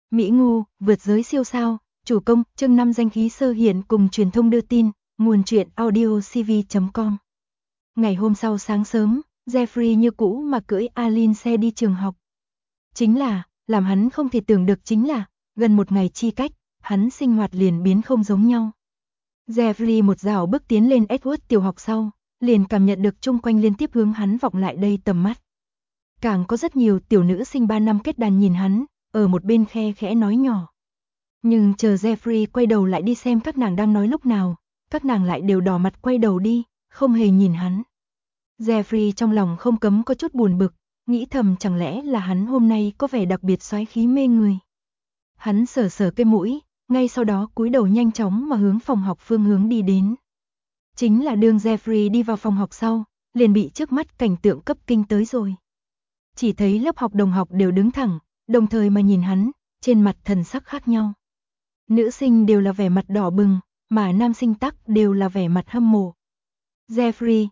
Mỹ Ngu, vượt giới siêu sao, chủ công, chương 5 danh khí sơ hiện cùng truyền thông đưa tin, nguồn truyện audio cv.com. Ngày hôm sau sáng sớm, Jeffrey như cũ mà cưỡi Aline xe đi trường học. Chính là, làm hắn không thể tưởng được chính là, gần một ngày chi cách, hắn sinh hoạt liền biến không giống nhau. Jeffrey một dạo bước tiến lên Edward tiểu học sau, liền cảm nhận được chung quanh liên tiếp hướng hắn vọng lại đây tầm mắt. Càng có rất nhiều tiểu nữ sinh 3 năm kết đàn nhìn hắn, ở một bên khe khẽ nói nhỏ. Nhưng chờ Jeffrey quay đầu lại đi xem các nàng đang nói lúc nào, các nàng lại đều đỏ mặt quay đầu đi, không hề nhìn hắn. Jeffrey trong lòng không cấm có chút buồn bực, nghĩ thầm chẳng lẽ là hắn hôm nay có vẻ đặc biệt xoáy khí mê người. Hắn sờ sờ cái mũi, ngay sau đó cúi đầu nhanh chóng mà hướng phòng học phương hướng đi đến. Chính là đường Jeffrey đi vào phòng học sau, liền bị trước mắt cảnh tượng cấp kinh tới rồi. Chỉ thấy lớp học đồng học đều đứng thẳng, đồng thời mà nhìn hắn, trên mặt thần sắc khác nhau. Nữ sinh đều là vẻ mặt đỏ bừng, mà nam sinh tắc đều là vẻ mặt hâm mộ. Jeffrey,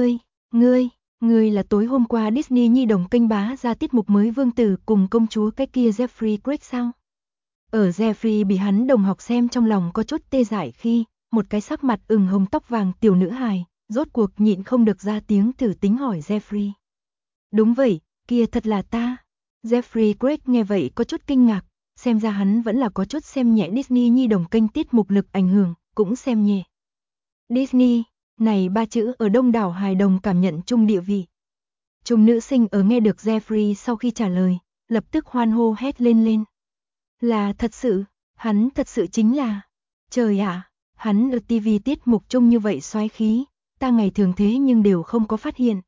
ngươi là tối hôm qua Disney Nhi đồng kênh bá ra tiết mục mới vương tử cùng công chúa cái kia Jeffrey Craig sao? Ở Jeffrey bị hắn đồng học xem trong lòng có chút tê dại khi, một cái sắc mặt ửng hồng tóc vàng tiểu nữ hài, rốt cuộc nhịn không được ra tiếng thử tính hỏi Jeffrey. Đúng vậy, kia thật là ta. Jeffrey Craig nghe vậy có chút kinh ngạc, xem ra hắn vẫn là có chút xem nhẹ Disney Nhi đồng kênh tiết mục lực ảnh hưởng, cũng xem nhẹ. Disney, này ba chữ ở đông đảo hài đồng cảm nhận chung địa vị. Chung nữ sinh ở nghe được Jeffrey sau khi trả lời, lập tức hoan hô hét lên. Là thật sự, hắn thật sự chính là. Trời ạ, hắn ở TV tiết mục chung như vậy xoáy khí, ta ngày thường thế nhưng đều không có phát hiện.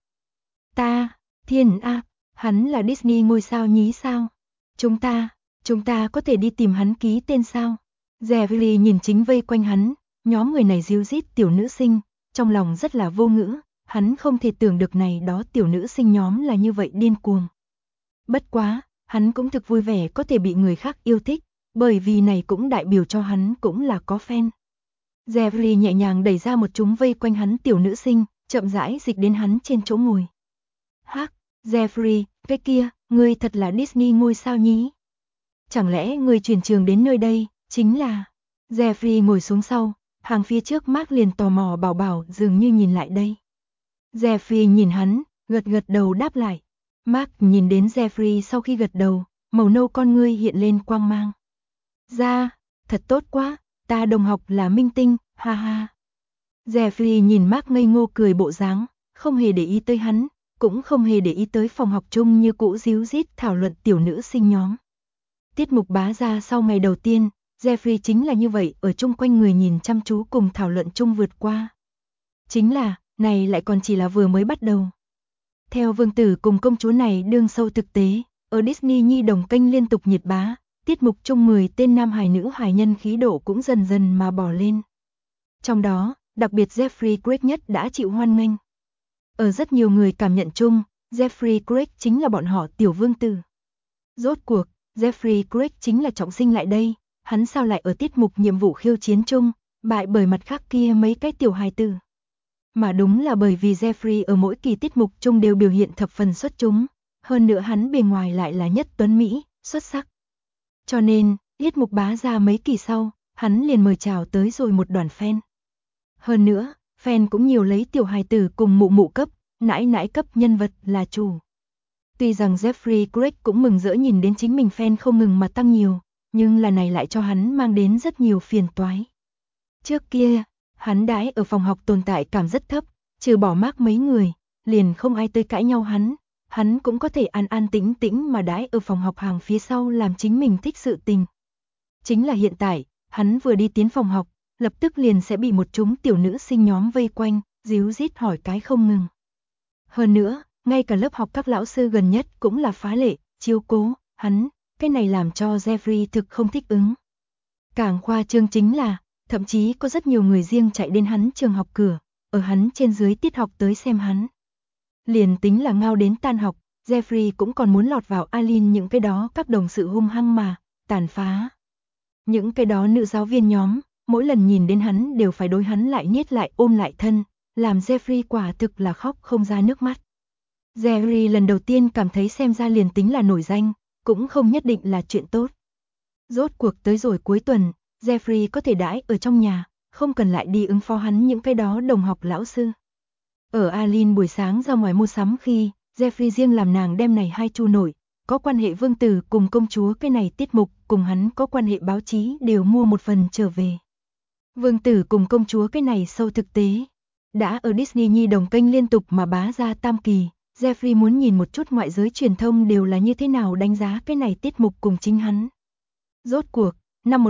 Thiên a, hắn là Disney ngôi sao nhí sao? Chúng ta có thể đi tìm hắn ký tên sao? Jeffrey nhìn chính vây quanh hắn, nhóm người này ríu rít tiểu nữ sinh, trong lòng rất là vô ngữ, hắn không thể tưởng được này đó tiểu nữ sinh nhóm là như vậy điên cuồng. Bất quá, hắn cũng thực vui vẻ có thể bị người khác yêu thích, bởi vì này cũng đại biểu cho hắn cũng là có fan. Jeffrey nhẹ nhàng đẩy ra một chúng vây quanh hắn tiểu nữ sinh, chậm rãi dịch đến hắn trên chỗ ngồi. Hắc, Jeffrey, cái kia, ngươi thật là Disney ngôi sao nhí. Chẳng lẽ ngươi chuyển trường đến nơi đây, chính là... Jeffrey ngồi xuống sau, hàng phía trước Mark liền tò mò bảo dường như nhìn lại đây. Jeffrey nhìn hắn, gật đầu đáp lại. Mark nhìn đến Jeffrey sau khi gật đầu, màu nâu con ngươi hiện lên quang mang. Ra, thật tốt quá, ta đồng học là minh tinh, ha ha. Jeffrey nhìn Mark ngây ngô cười bộ dáng, không hề để ý tới hắn, cũng không hề để ý tới phòng học chung như cũ ríu rít thảo luận tiểu nữ sinh nhóm. Tiết mục bá ra sau ngày đầu tiên, Jeffrey chính là như vậy ở chung quanh người nhìn chăm chú cùng thảo luận chung vượt qua. Chính là, này lại còn chỉ là vừa mới bắt đầu. Theo vương tử cùng công chúa này đương sâu thực tế, ở Disney Nhi đồng kênh liên tục nhiệt bá, tiết mục chung 10 tên nam hài nữ hài nhân khí độ cũng dần dần mà bỏ lên. Trong đó, đặc biệt Jeffrey Craig nhất đã chịu hoan nghênh. Ở rất nhiều người cảm nhận chung, Jeffrey Craig chính là bọn họ tiểu vương tử. Rốt cuộc, Jeffrey Craig chính là trọng sinh lại đây, hắn sao lại ở tiết mục nhiệm vụ khiêu chiến chung, bại bởi mặt khác kia mấy cái tiểu hài tử. Mà đúng là bởi vì Jeffrey ở mỗi kỳ tiết mục chung đều biểu hiện thập phần xuất chúng, hơn nữa hắn bề ngoài lại là nhất tuấn Mỹ, xuất sắc. Cho nên, tiết mục bá ra mấy kỳ sau, hắn liền mời chào tới rồi một đoàn fan. Hơn nữa, fan cũng nhiều lấy tiểu hài tử cùng mụ cấp, nãi cấp nhân vật là chủ. Tuy rằng Jeffrey Craig cũng mừng rỡ nhìn đến chính mình fan không ngừng mà tăng nhiều, nhưng là này lại cho hắn mang đến rất nhiều phiền toái. Trước kia, hắn đãi ở phòng học tồn tại cảm rất thấp, trừ bỏ Mark mấy người, liền không ai tới cãi nhau hắn cũng có thể an tĩnh mà đãi ở phòng học hàng phía sau làm chính mình thích sự tình. Chính là hiện tại, hắn vừa đi tiến phòng học, lập tức liền sẽ bị một chúng tiểu nữ sinh nhóm vây quanh, ríu rít hỏi cái không ngừng. Hơn nữa, ngay cả lớp học các lão sư gần nhất cũng là phá lệ, chiếu cố, hắn, cái này làm cho Jeffrey thực không thích ứng. Càng khoa trương chính là, thậm chí có rất nhiều người riêng chạy đến hắn trường học cửa, ở hắn trên dưới tiết học tới xem hắn. Liền tính là ngao đến tan học, Jeffrey cũng còn muốn lọt vào Aline những cái đó các đồng sự hung hăng mà, tàn phá. Những cái đó nữ giáo viên nhóm, mỗi lần nhìn đến hắn đều phải đối hắn lại niết lại ôm lại thân, làm Jeffrey quả thực là khóc không ra nước mắt. Jeffrey lần đầu tiên cảm thấy xem ra liền tính là nổi danh, cũng không nhất định là chuyện tốt. Rốt cuộc tới rồi cuối tuần, Jeffrey có thể đãi ở trong nhà, không cần lại đi ứng phó hắn những cái đó đồng học lão sư. Ở Aline buổi sáng ra ngoài mua sắm khi, Jeffrey riêng làm nàng đem này hai chu nổi, có quan hệ vương tử cùng công chúa cái này tiết mục, cùng hắn có quan hệ báo chí đều mua một phần trở về. Vương tử cùng công chúa cái này sâu thực tế, đã ở Disney Nhi đồng kênh liên tục mà bá ra tam kỳ, Jeffrey muốn nhìn một chút ngoại giới truyền thông đều là như thế nào đánh giá cái này tiết mục cùng chính hắn. Rốt cuộc, năm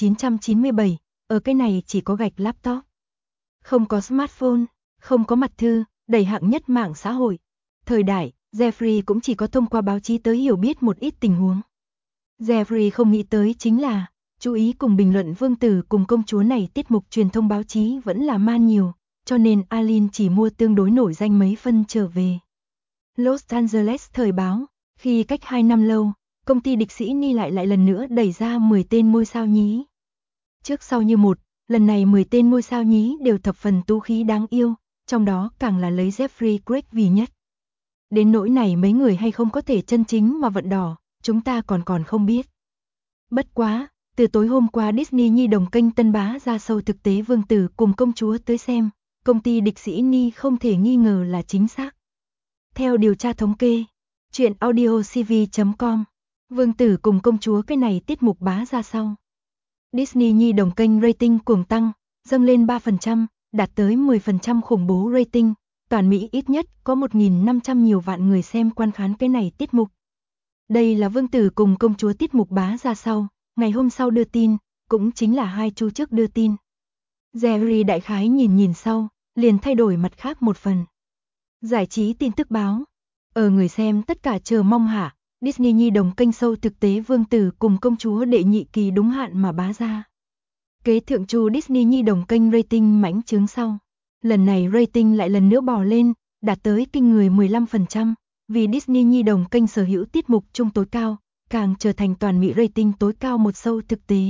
1997, ở cái này chỉ có gạch laptop. Không có smartphone, không có mặt thư, đầy hạng nhất mạng xã hội. Thời đại, Jeffrey cũng chỉ có thông qua báo chí tới hiểu biết một ít tình huống. Jeffrey không nghĩ tới chính là, chú ý cùng bình luận vương tử cùng công chúa này tiết mục truyền thông báo chí vẫn là man nhiều, cho nên Aline chỉ mua tương đối nổi danh mấy phân trở về. Los Angeles thời báo, khi cách 2 năm lâu, công ty địch sĩ Ni lại lần nữa đẩy ra 10 tên ngôi sao nhí. Trước sau như một, lần này 10 tên ngôi sao nhí đều thập phần tú khí đáng yêu, trong đó càng là lấy Jeffrey Craig vì nhất. Đến nỗi này mấy người hay không có thể chân chính mà vận đỏ, chúng ta còn không biết. Bất quá, từ tối hôm qua Disney Nhi đồng kênh tân bá ra sâu thực tế vương tử cùng công chúa tới xem, công ty địch sĩ Ni không thể nghi ngờ là chính xác. Theo điều tra thống kê, chuyện audiocv.com, vương tử cùng công chúa cái này tiết mục bá ra sau. Disney Nhi đồng kênh rating cuồng tăng, dâng lên 3%, đạt tới 10% khủng bố rating, toàn Mỹ ít nhất có 1.500 nhiều vạn người xem quan khán cái này tiết mục. Đây là vương tử cùng công chúa tiết mục bá ra sau, ngày hôm sau đưa tin, cũng chính là 2 chu trước đưa tin. Jerry đại khái nhìn sau, liền thay đổi mặt khác một phần. Giải trí tin tức báo, ở người xem tất cả chờ mong hạ, Disney Nhi đồng kênh sâu thực tế vương tử cùng công chúa đệ nhị kỳ đúng hạn mà bá ra. Kế thượng chu Disney Nhi đồng kênh rating mãnh trướng sau. Lần này rating lại lần nữa bò lên, đạt tới kinh người 15%, vì Disney Nhi đồng kênh sở hữu tiết mục chung tối cao, càng trở thành toàn Mỹ rating tối cao một sâu thực tế.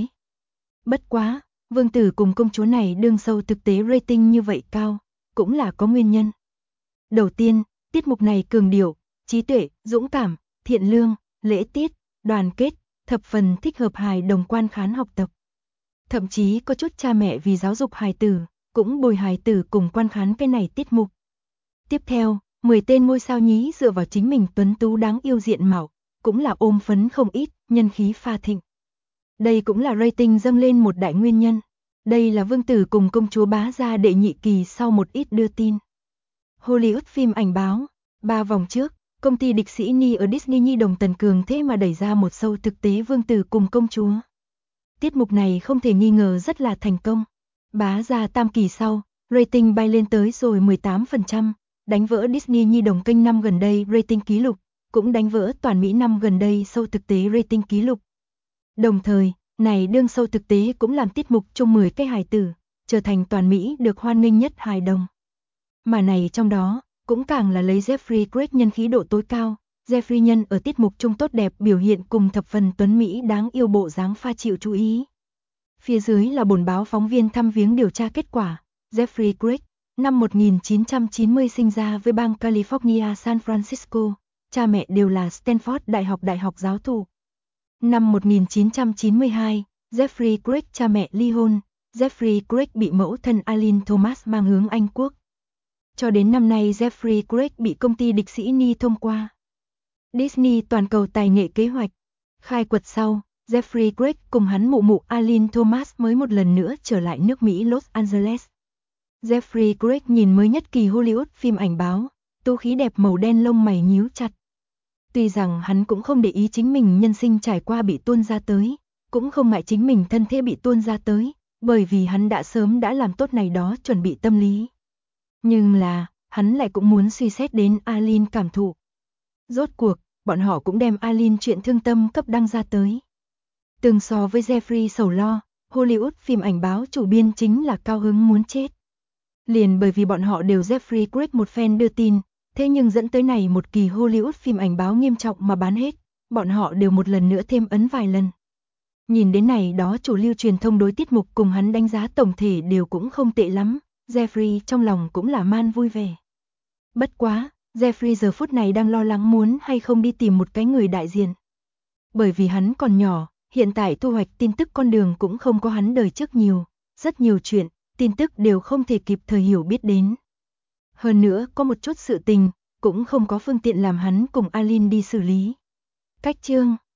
Bất quá, vương tử cùng công chúa này đương sâu thực tế rating như vậy cao, cũng là có nguyên nhân. Đầu tiên, tiết mục này cường điệu, trí tuệ, dũng cảm, thiện lương, lễ tiết, đoàn kết, thập phần thích hợp hài đồng quan khán học tập. Thậm chí có chút cha mẹ vì giáo dục hài tử, cũng bồi hài tử cùng quan khán cái này tiết mục. Tiếp theo, 10 tên ngôi sao nhí dựa vào chính mình tuấn tú đáng yêu diện mạo, cũng là ôm phấn không ít, nhân khí pha thịnh. Đây cũng là rating dâng lên một đại nguyên nhân. Đây là vương tử cùng công chúa bá ra đệ nhị kỳ sau một ít đưa tin. Hollywood phim ảnh báo, 3 vòng trước, công ty địch sĩ Ni ở Disney Nhi đồng tần cường thế mà đẩy ra một show thực tế vương tử cùng công chúa. Tiết mục này không thể nghi ngờ rất là thành công. Bá ra tam kỳ sau, rating bay lên tới rồi 18%, đánh vỡ Disney Nhi đồng kênh năm gần đây rating kỷ lục, cũng đánh vỡ toàn Mỹ năm gần đây show thực tế rating kỷ lục. Đồng thời, này đương show thực tế cũng làm tiết mục chung 10 cái hài tử, trở thành toàn Mỹ được hoan nghênh nhất hài đồng. Mà này trong đó, cũng càng là lấy Jeffrey Craig nhân khí độ tối cao. Jeffrey nhân ở tiết mục chung tốt đẹp biểu hiện cùng thập phần tuấn Mỹ đáng yêu bộ dáng pha chịu chú ý. Phía dưới là bổn báo phóng viên thăm viếng điều tra kết quả. Jeffrey Craig, năm 1990 sinh ra với bang California San Francisco, cha mẹ đều là Stanford đại học giáo thụ. Năm 1992, Jeffrey Craig cha mẹ ly hôn, Jeffrey Craig bị mẫu thân Aline Thomas mang hướng Anh Quốc. Cho đến năm nay Jeffrey Craig bị công ty địch sĩ Ni thông qua. Disney toàn cầu tài nghệ kế hoạch. Khai quật sau, Jeffrey Craig cùng hắn mụ Aline Thomas mới một lần nữa trở lại nước Mỹ Los Angeles. Jeffrey Craig nhìn mới nhất kỳ Hollywood phim ảnh báo, tú khí đẹp màu đen lông mày nhíu chặt. Tuy rằng hắn cũng không để ý chính mình nhân sinh trải qua bị tuôn ra tới, cũng không ngại chính mình thân thế bị tuôn ra tới, bởi vì hắn đã sớm đã làm tốt này đó chuẩn bị tâm lý. Nhưng là, hắn lại cũng muốn suy xét đến Aline cảm thụ. Rốt cuộc, bọn họ cũng đem Aline chuyện thương tâm cấp đăng ra tới. Tương so với Jeffrey sầu lo, Hollywood phim ảnh báo chủ biên chính là cao hứng muốn chết. Liền bởi vì bọn họ đều Jeffrey Craig một fan đưa tin, thế nhưng dẫn tới này một kỳ Hollywood phim ảnh báo nghiêm trọng mà bán hết, bọn họ đều một lần nữa thêm ấn vài lần. Nhìn đến này đó chủ lưu truyền thông đối tiết mục cùng hắn đánh giá tổng thể đều cũng không tệ lắm, Jeffrey trong lòng cũng là man vui vẻ. Bất quá, Jeffrey giờ phút này đang lo lắng muốn hay không đi tìm một cái người đại diện. Bởi vì hắn còn nhỏ, Hiện tại thu hoạch tin tức con đường cũng không có hắn đời trước nhiều, rất nhiều chuyện, tin tức đều không thể kịp thời hiểu biết đến. Hơn nữa có một chút sự tình, cũng không có phương tiện làm hắn cùng Alin đi xử lý. Cách chương